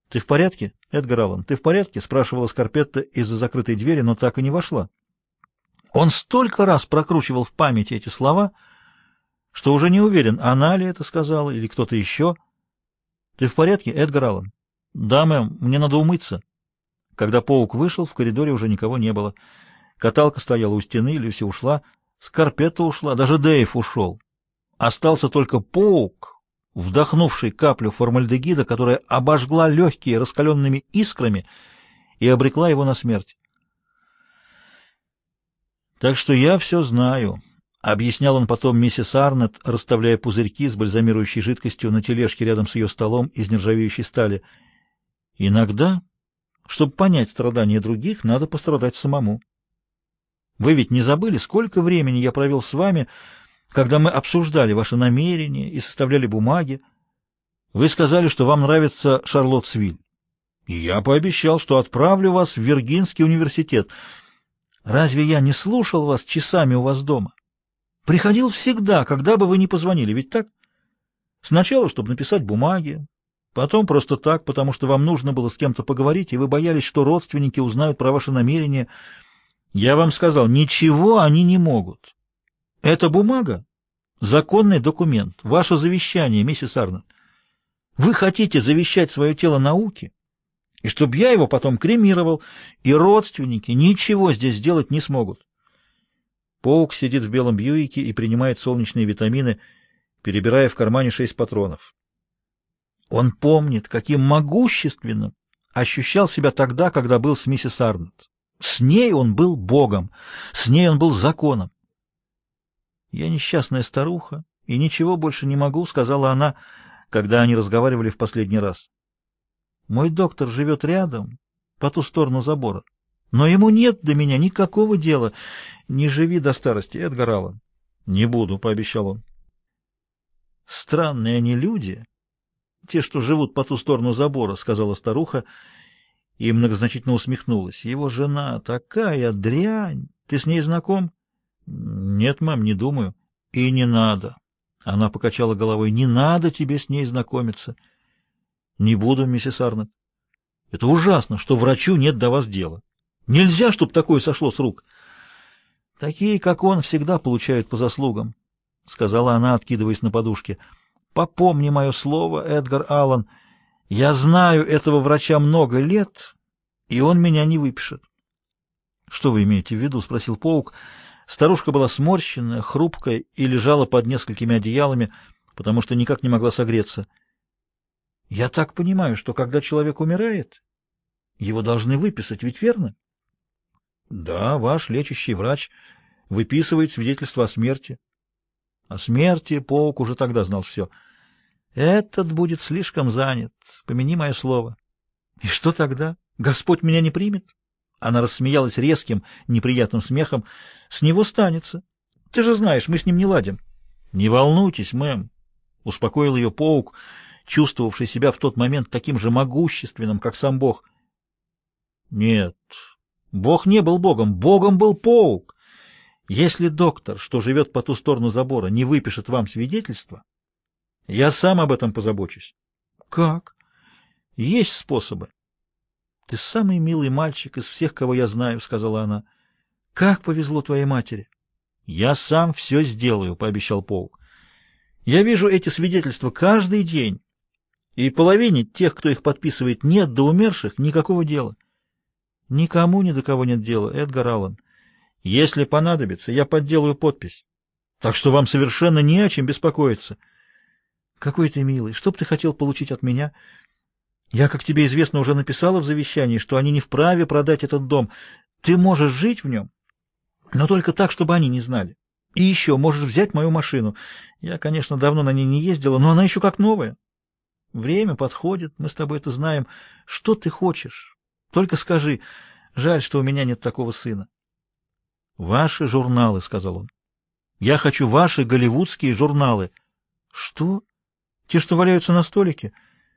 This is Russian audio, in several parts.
Ты в порядке, Эдгар Аллан? Ты в порядке? Спрашивала Скарпетта из-за закрытой двери, но так и не вошла. Он столько раз прокручивал в памяти эти слова, что уже не уверен, она ли это сказала или кто-то еще. Ты в порядке, Эдгар Аллан? Да, мэм, мне надо умыться. Когда Поук вышел, в коридоре уже никого не было. Каталка стояла у стены, Люси ушла, Скарпетта ушла, даже Дэйв ушел. Остался только Поук, вдохнувший каплю формальдегида, которая обожгла легкие раскаленными искрами и обрекла его на смерть. «Так что я все знаю», — объяснял он потом миссис Арнетт, расставляя пузырьки с бальзамирующей жидкостью на тележке рядом с ее столом из нержавеющей стали. «Иногда, чтобы понять страдания других, надо пострадать самому. Вы ведь не забыли, сколько времени я провел с вами, когда мы обсуждали ваши намерения и составляли бумаги? Вы сказали, что вам нравится Шарлоттсвиль. И я пообещал, что отправлю вас в Виргинский университет. Разве я не слушал вас часами у вас дома? Приходил всегда, когда бы вы ни позвонили, ведь так? Сначала, чтобы написать бумаги, потом просто так, потому что вам нужно было с кем-то поговорить, и вы боялись, что родственники узнают про ваши намерения. Я вам сказал, ничего они не могут. Эта бумага — законный документ, ваше завещание, миссис Арнольд. Вы хотите завещать свое тело науке, и чтобы я его потом кремировал, и родственники ничего здесь сделать не смогут. Поук сидит в белом Бьюике и принимает солнечные витамины, перебирая в кармане 6 патронов. Он помнит, каким могущественным ощущал себя тогда, когда был с миссис Арнольд. С ней он был Богом, с ней он был законом. «Я несчастная старуха и ничего больше не могу», — сказала она, когда они разговаривали в последний раз. «Мой доктор живет рядом, по ту сторону забора, но ему нет до меня никакого дела. Не живи до старости, Эдгар Аллан». «Не буду», — пообещал он. «Странные они люди, те, что живут по ту сторону забора», — сказала старуха и многозначительно усмехнулась. «Его жена такая дрянь. Ты с ней знаком?» «Нет, мам, не думаю». «И не надо». Она покачала головой. «Не надо тебе с ней знакомиться». «Не буду, миссис Арнольд. Это ужасно, что врачу нет до вас дела. Нельзя, чтобы такое сошло с рук». «Такие, как он, всегда получают по заслугам», — сказала она, откидываясь на подушке. «Попомни мое слово, Эдгар Аллан. Я знаю этого врача много лет, и он меня не выпишет». «Что вы имеете в виду?» — спросил Поук. Старушка была сморщенная, хрупкая и лежала под несколькими одеялами, потому что никак не могла согреться. «Я так понимаю, что когда человек умирает, его должны выписать, ведь верно?» «Да, ваш лечащий врач выписывает свидетельство о смерти». О смерти Поук уже тогда знал все. «Этот будет слишком занят, помяни мое слово». «И что тогда? Господь меня не примет?» Она рассмеялась резким, неприятным смехом. «С него станется. Ты же знаешь, мы с ним не ладим». «Не волнуйтесь, мэм», — успокоил ее Поук, чувствовавший себя в тот момент таким же могущественным, как сам Бог. «Нет, Бог не был Богом. Богом был Поук. Если доктор, что живет по ту сторону забора, не выпишет вам свидетельство, я сам об этом позабочусь». «Как?» «Есть способы». «Ты самый милый мальчик из всех, кого я знаю», — сказала она. «Как повезло твоей матери!» «Я сам все сделаю», — пообещал Поук. «Я вижу эти свидетельства каждый день, и половине тех, кто их подписывает, нет до умерших никакого дела». «Никому ни до кого нет дела, Эдгар Аллан. Если понадобится, я подделаю подпись. Так что вам совершенно не о чем беспокоиться». «Какой ты милый! Что б ты хотел получить от меня?» «Я, как тебе известно, уже написала в завещании, что они не вправе продать этот дом. Ты можешь жить в нем, но только так, чтобы они не знали. И еще можешь взять мою машину. Я, конечно, давно на ней не ездила, но она еще как новая. Время подходит, мы с тобой это знаем. Что ты хочешь? Только скажи. Жаль, что у меня нет такого сына». «Ваши журналы», — сказал он. «Я хочу ваши голливудские журналы». «Что? Те, что валяются на столике?»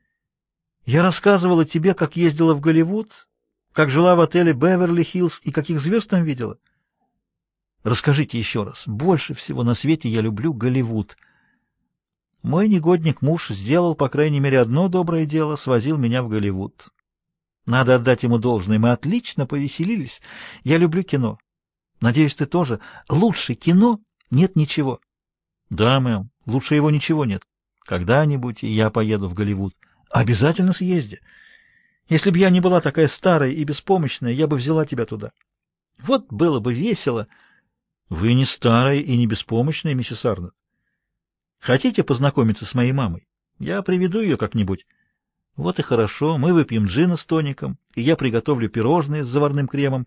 «Я рассказывала тебе, как ездила в Голливуд, как жила в отеле Беверли-Хиллз и каких звезд там видела?» «Расскажите еще раз. Больше всего на свете я люблю Голливуд». Мой негодник муж сделал, по крайней мере, одно доброе дело, свозил меня в Голливуд. Надо отдать ему должное, мы отлично повеселились. Я люблю кино. Надеюсь, ты тоже. Лучше кино нет ничего. Да, мэм, лучше его ничего нет. Когда-нибудь и я поеду в Голливуд. Обязательно съезди. Если бы я не была такая старая и беспомощная, я бы взяла тебя туда. Вот было бы весело. Вы не старая и не беспомощная, миссис Арнольд. Хотите познакомиться с моей мамой? Я приведу ее как-нибудь. Вот и хорошо, мы выпьем джина с тоником, и я приготовлю пирожные с заварным кремом.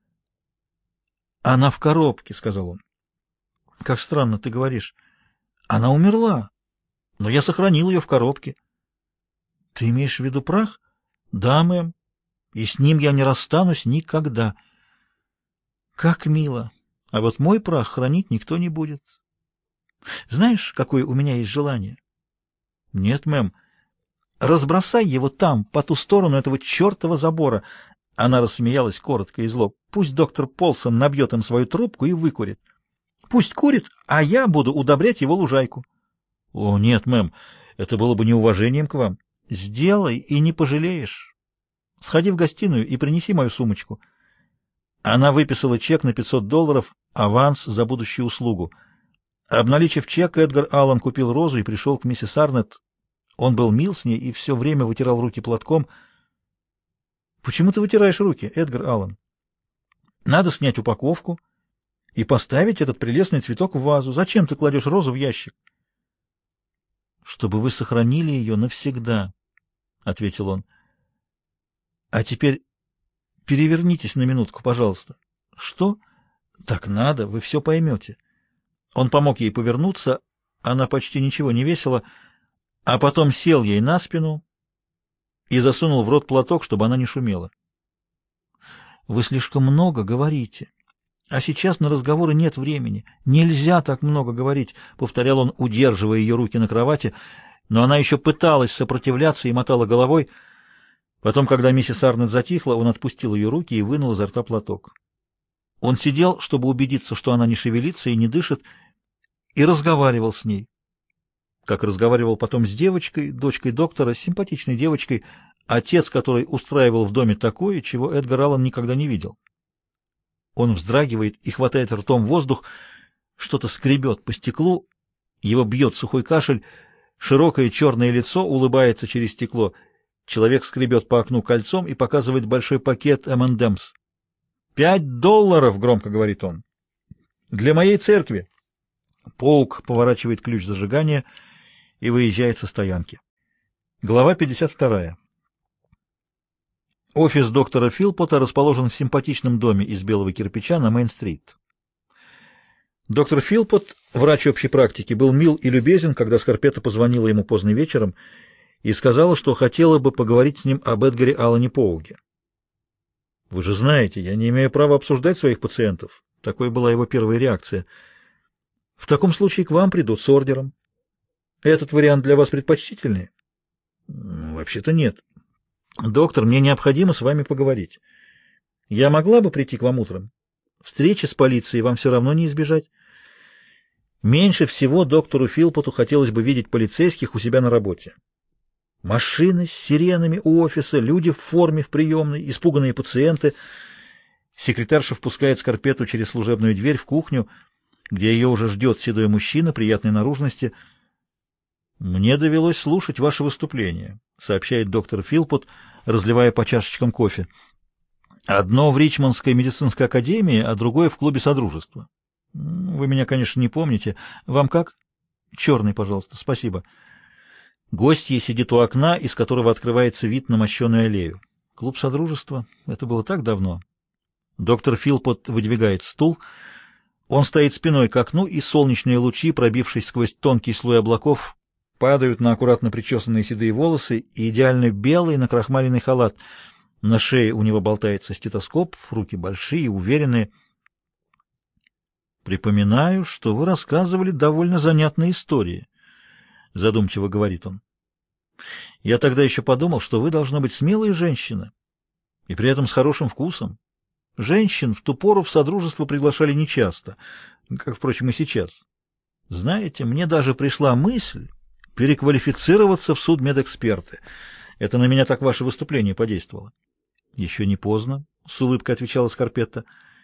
Она в коробке, — сказал он. Как странно ты говоришь. Она умерла, но я сохранил ее в коробке. Ты имеешь в виду прах? Да, мэм. И с ним я не расстанусь никогда. Как мило. А вот мой прах хранить никто не будет. Знаешь, какое у меня есть желание? Нет, мэм. Разбросай его там, по ту сторону этого чертова забора. Она рассмеялась коротко и зло. Пусть доктор Полсон набьет им свою трубку и выкурит. Пусть курит, а я буду удобрять его лужайку. О, нет, мэм, это было бы неуважением к вам. Сделай и не пожалеешь. Сходи в гостиную и принеси мою сумочку. Она выписала чек на $500, аванс за будущую услугу. Обналичив чек, Эдгар Аллан купил розу и пришел к миссис Арнетт. Он был мил с ней и все время вытирал руки платком. Почему ты вытираешь руки, Эдгар Аллан? Надо снять упаковку и поставить этот прелестный цветок в вазу. Зачем ты кладешь розу в ящик? Чтобы вы сохранили ее навсегда, — ответил он. А теперь перевернитесь на минутку, пожалуйста. Что? Так надо, вы все поймете. Он помог ей повернуться, она почти ничего не весила, а потом сел ей на спину и засунул в рот платок, чтобы она не шумела. Вы слишком много говорите. А сейчас на разговоры нет времени. Нельзя так много говорить, — повторял он, удерживая ее руки на кровати, но она еще пыталась сопротивляться и мотала головой. Потом, когда миссис Арнольд затихла, он отпустил ее руки и вынул изо рта платок. Он сидел, чтобы убедиться, что она не шевелится и не дышит, и разговаривал с ней, как разговаривал потом с девочкой, дочкой доктора, симпатичной девочкой, отец которой устраивал в доме такое, чего Эдгар Аллан никогда не видел. Он вздрагивает и хватает ртом воздух, что-то скребет по стеклу, его бьет сухой кашель, широкое черное лицо улыбается через стекло, человек скребет по окну кольцом и показывает большой пакет M&M's. $5, громко говорит он. Для моей церкви. Паук поворачивает ключ зажигания и выезжает со стоянки. Глава 52. Офис доктора Филпота расположен в симпатичном доме из белого кирпича на Мейн-стрит. Доктор Филпот, врач общей практики, был мил и любезен, когда Скарпетта позвонила ему поздно вечером и сказала, что хотела бы поговорить с ним об Эдгаре Аллане Поуге. «Вы же знаете, я не имею права обсуждать своих пациентов». Такой была его первая реакция. «В таком случае к вам придут с ордером. Этот вариант для вас предпочтительнее?» «Вообще-то нет. Доктор, мне необходимо с вами поговорить. Я могла бы прийти к вам утром? Встречи с полицией вам все равно не избежать». Меньше всего доктору Филпоту хотелось бы видеть полицейских у себя на работе. Машины с сиренами у офиса, люди в форме в приемной, испуганные пациенты. Секретарша впускает Скарпетту через служебную дверь в кухню, где ее уже ждет седой мужчина приятной наружности. «Мне довелось слушать ваше выступление», — сообщает доктор Филпот, разливая по чашечкам кофе. «Одно в Ричмондской медицинской академии, а другое в клубе Содружества. Вы меня, конечно, не помните. Вам как? Черный, пожалуйста. Спасибо». Гостья сидит у окна, из которого открывается вид на мощеную аллею. Клуб Содружества? Это было так давно. Доктор Филпот выдвигает стул. Он стоит спиной к окну, и солнечные лучи, пробившись сквозь тонкий слой облаков, падают на аккуратно причесанные седые волосы и идеально белый накрахмаленный халат. На шее у него болтается стетоскоп, руки большие, уверенные. «Припоминаю, что вы рассказывали довольно занятные истории», — задумчиво говорит он. «Я тогда еще подумал, что вы должна быть смелая женщина, и при этом с хорошим вкусом. Женщин в ту пору в Содружество приглашали нечасто, как, впрочем, и сейчас. Знаете, мне даже пришла мысль переквалифицироваться в судмедэксперты. Это на меня так ваше выступление подействовало. Еще не поздно, — с улыбкой отвечала Скарпетта.